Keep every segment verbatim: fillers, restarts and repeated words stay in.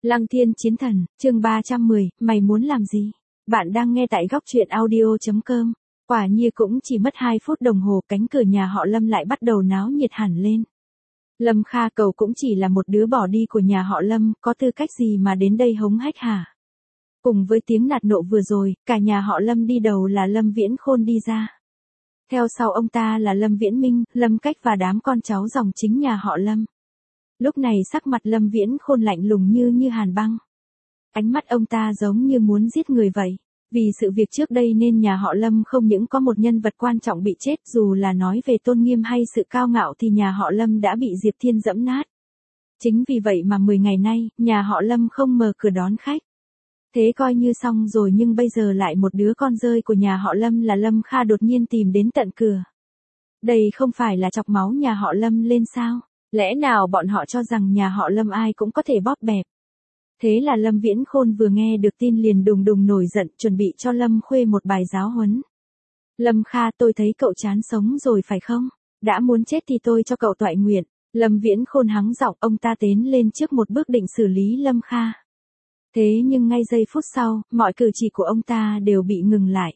Lăng Thiên Chiến Thần, chương ba trăm mười, mày muốn làm gì? Bạn đang nghe tại góc truyện audio chấm com. Quả nhiên cũng chỉ mất hai phút đồng hồ, cánh cửa nhà họ Lâm lại bắt đầu náo nhiệt hẳn lên. Lâm Kha cậu cũng chỉ là một đứa bỏ đi của nhà họ Lâm, có tư cách gì mà đến đây hống hách hả? Cùng với tiếng nạt nộ vừa rồi, cả nhà họ Lâm đi đầu là Lâm Viễn Khôn đi ra. Theo sau ông ta là Lâm Viễn Minh, Lâm Cách và đám con cháu dòng chính nhà họ Lâm. Lúc này sắc mặt Lâm Viễn Khôn lạnh lùng như như hàn băng. Ánh mắt ông ta giống như muốn giết người vậy. Vì sự việc trước đây nên nhà họ Lâm không những có một nhân vật quan trọng bị chết, dù là nói về tôn nghiêm hay sự cao ngạo thì nhà họ Lâm đã bị Diệp Thiên dẫm nát. Chính vì vậy mà mười ngày nay, nhà họ Lâm không mở cửa đón khách. Thế coi như xong rồi, nhưng bây giờ lại một đứa con rơi của nhà họ Lâm là Lâm Kha đột nhiên tìm đến tận cửa. Đây không phải là chọc máu nhà họ Lâm lên sao? Lẽ nào bọn họ cho rằng nhà họ Lâm ai cũng có thể bóp bẹp? Thế là Lâm Viễn Khôn vừa nghe được tin liền đùng đùng nổi giận, chuẩn bị cho Lâm Khuê một bài giáo huấn. Lâm Kha, tôi thấy cậu chán sống rồi phải không? Đã muốn chết thì tôi cho cậu toại nguyện. Lâm Viễn Khôn hắng giọng, ông ta tiến lên trước một bước định xử lý Lâm Kha. Thế nhưng ngay giây phút sau, mọi cử chỉ của ông ta đều bị ngừng lại.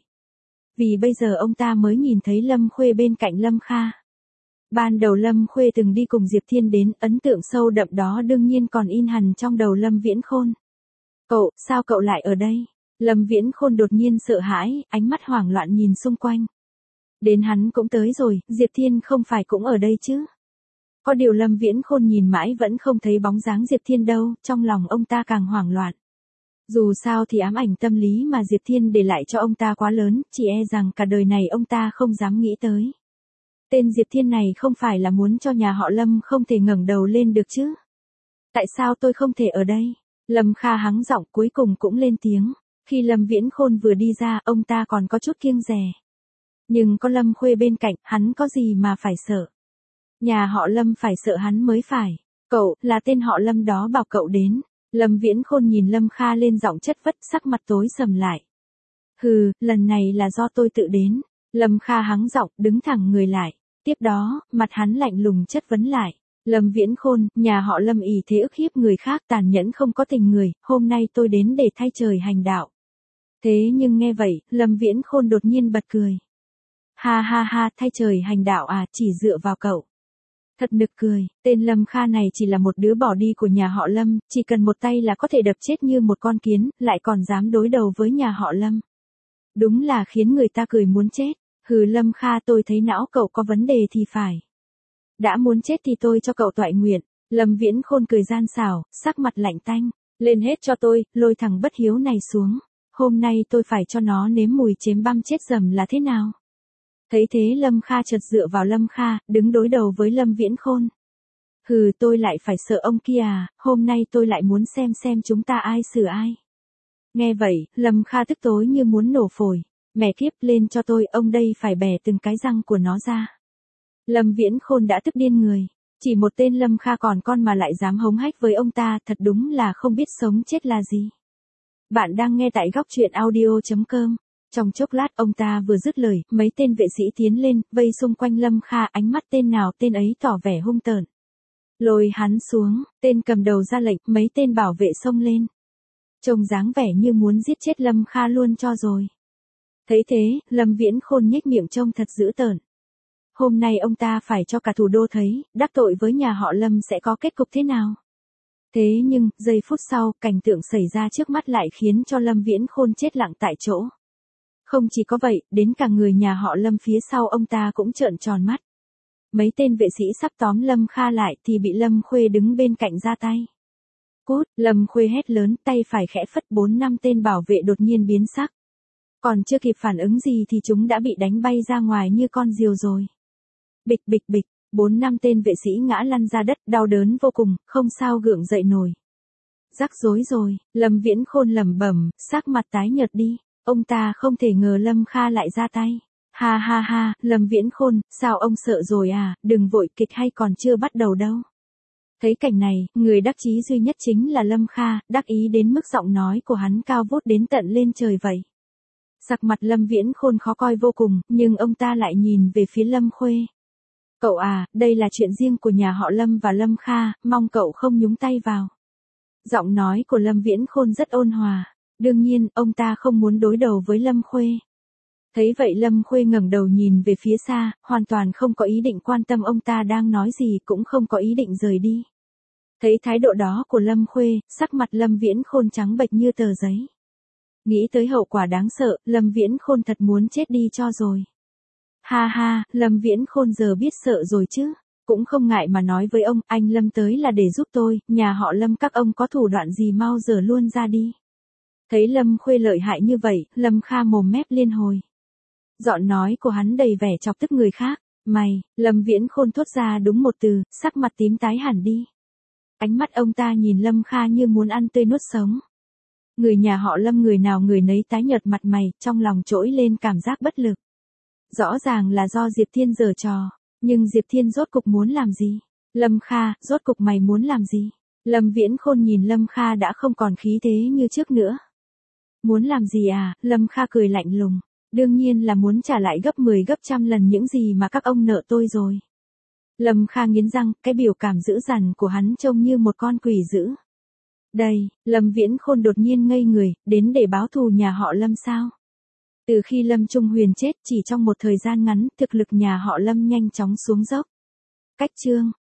Vì bây giờ ông ta mới nhìn thấy Lâm Khuê bên cạnh Lâm Kha. Ban đầu Lâm Khuê từng đi cùng Diệp Thiên đến, ấn tượng sâu đậm đó đương nhiên còn in hằn trong đầu Lâm Viễn Khôn. Cậu, sao cậu lại ở đây? Lâm Viễn Khôn đột nhiên sợ hãi, ánh mắt hoảng loạn nhìn xung quanh. Đến hắn cũng tới rồi, Diệp Thiên không phải cũng ở đây chứ? Có điều Lâm Viễn Khôn nhìn mãi vẫn không thấy bóng dáng Diệp Thiên đâu, trong lòng ông ta càng hoảng loạn. Dù sao thì ám ảnh tâm lý mà Diệp Thiên để lại cho ông ta quá lớn, chỉ e rằng cả đời này ông ta không dám nghĩ tới. Tên Diệp Thiên này không phải là muốn cho nhà họ Lâm không thể ngẩng đầu lên được chứ? Tại sao tôi không thể ở đây? Lâm Kha hắng giọng cuối cùng cũng lên tiếng. Khi Lâm Viễn Khôn vừa đi ra, ông ta còn có chút kiêng dè. Nhưng có Lâm Khuê bên cạnh, hắn có gì mà phải sợ? Nhà họ Lâm phải sợ hắn mới phải. Cậu, là tên họ Lâm đó bảo cậu đến. Lâm Viễn Khôn nhìn Lâm Kha lên giọng chất vất, sắc mặt tối sầm lại. Hừ, lần này là do tôi tự đến. Lâm Kha hắng giọng, đứng thẳng người lại. Tiếp đó, mặt hắn lạnh lùng chất vấn lại. Lâm Viễn Khôn, nhà họ Lâm ỷ thế ức hiếp người khác, tàn nhẫn không có tình người, hôm nay tôi đến để thay trời hành đạo. Thế nhưng nghe vậy, Lâm Viễn Khôn đột nhiên bật cười. Ha ha ha, thay trời hành đạo à, chỉ dựa vào cậu. Thật nực cười, tên Lâm Kha này chỉ là một đứa bỏ đi của nhà họ Lâm, chỉ cần một tay là có thể đập chết như một con kiến, lại còn dám đối đầu với nhà họ Lâm. Đúng là khiến người ta cười muốn chết. Hừ, Lâm Kha, tôi thấy não cậu có vấn đề thì phải. Đã muốn chết thì tôi cho cậu toại nguyện. Lâm Viễn Khôn cười gian xảo, sắc mặt lạnh tanh. Lên hết cho tôi, lôi thằng bất hiếu này xuống. Hôm nay tôi phải cho nó nếm mùi chém băm chết dầm là thế nào? Thấy thế Lâm Kha chợt dựa vào Lâm Kha, đứng đối đầu với Lâm Viễn Khôn. Hừ, tôi lại phải sợ ông kia à, hôm nay tôi lại muốn xem xem chúng ta ai xử ai. Nghe vậy, Lâm Kha tức tối như muốn nổ phổi. Mẹ kiếp, lên cho tôi, ông đây phải bẻ từng cái răng của nó ra. Lâm Viễn Khôn đã tức điên người. Chỉ một tên Lâm Kha còn con mà lại dám hống hách với ông ta, thật đúng là không biết sống chết là gì. Bạn đang nghe tại góc truyện audio chấm com. Trong chốc lát ông ta vừa dứt lời, mấy tên vệ sĩ tiến lên, vây xung quanh Lâm Kha, ánh mắt tên nào tên ấy tỏ vẻ hung tợn. Lôi hắn xuống, tên cầm đầu ra lệnh, mấy tên bảo vệ xông lên. Trông dáng vẻ như muốn giết chết Lâm Kha luôn cho rồi. Thấy thế, Lâm Viễn Khôn nhếch miệng trông thật dữ tợn. Hôm nay ông ta phải cho cả thủ đô thấy, đắc tội với nhà họ Lâm sẽ có kết cục thế nào. Thế nhưng, giây phút sau, cảnh tượng xảy ra trước mắt lại khiến cho Lâm Viễn Khôn chết lặng tại chỗ. Không chỉ có vậy, đến cả người nhà họ Lâm phía sau ông ta cũng trợn tròn mắt. Mấy tên vệ sĩ sắp tóm Lâm Kha lại thì bị Lâm Khuê đứng bên cạnh ra tay. Cút, Lâm Khuê hét lớn, tay phải khẽ phất, bốn năm tên bảo vệ đột nhiên biến sắc. Còn chưa kịp phản ứng gì thì chúng đã bị đánh bay ra ngoài như con diều rồi. Bịch bịch bịch, bốn năm tên vệ sĩ ngã lăn ra đất, đau đớn vô cùng, không sao gượng dậy nổi. Rắc rối rồi, Lâm Viễn Khôn lẩm bẩm, sắc mặt tái nhợt đi, ông ta không thể ngờ Lâm Kha lại ra tay. Ha ha ha, Lâm Viễn Khôn, sao ông sợ rồi à, đừng vội, kịch hay còn chưa bắt đầu đâu. Thấy cảnh này, người đắc chí duy nhất chính là Lâm Kha, đắc ý đến mức giọng nói của hắn cao vút đến tận lên trời vậy. Sắc mặt Lâm Viễn Khôn khó coi vô cùng, nhưng ông ta lại nhìn về phía Lâm Khuê. Cậu à, đây là chuyện riêng của nhà họ Lâm và Lâm Kha, mong cậu không nhúng tay vào. Giọng nói của Lâm Viễn Khôn rất ôn hòa. Đương nhiên, ông ta không muốn đối đầu với Lâm Khuê. Thấy vậy Lâm Khuê ngẩng đầu nhìn về phía xa, hoàn toàn không có ý định quan tâm ông ta đang nói gì, cũng không có ý định rời đi. Thấy thái độ đó của Lâm Khuê, sắc mặt Lâm Viễn Khôn trắng bệch như tờ giấy. Nghĩ tới hậu quả đáng sợ, Lâm Viễn Khôn thật muốn chết đi cho rồi. Ha ha, Lâm Viễn Khôn giờ biết sợ rồi chứ. Cũng không ngại mà nói với ông, anh Lâm tới là để giúp tôi, nhà họ Lâm các ông có thủ đoạn gì mau giờ luôn ra đi. Thấy Lâm Khuê lợi hại như vậy, Lâm Kha mồm mép liên hồi. Giọng nói của hắn đầy vẻ chọc tức người khác. Mày, Lâm Viễn Khôn thốt ra đúng một từ, sắc mặt tím tái hẳn đi. Ánh mắt ông ta nhìn Lâm Kha như muốn ăn tươi nuốt sống. Người nhà họ Lâm người nào người nấy tái nhợt mặt mày, trong lòng trỗi lên cảm giác bất lực. Rõ ràng là do Diệp Thiên giở trò, nhưng Diệp Thiên rốt cục muốn làm gì? Lâm Kha, rốt cục mày muốn làm gì? Lâm Viễn Khôn nhìn Lâm Kha đã không còn khí thế như trước nữa. Muốn làm gì à? Lâm Kha cười lạnh lùng. Đương nhiên là muốn trả lại gấp mười gấp trăm lần những gì mà các ông nợ tôi rồi. Lâm Kha nghiến răng, cái biểu cảm dữ dằn của hắn trông như một con quỷ dữ. Đây, Lâm Viễn Khôn đột nhiên ngây người, đến để báo thù nhà họ Lâm sao? Từ khi Lâm Trung Huyền chết, chỉ trong một thời gian ngắn, thực lực nhà họ Lâm nhanh chóng xuống dốc. Cách chương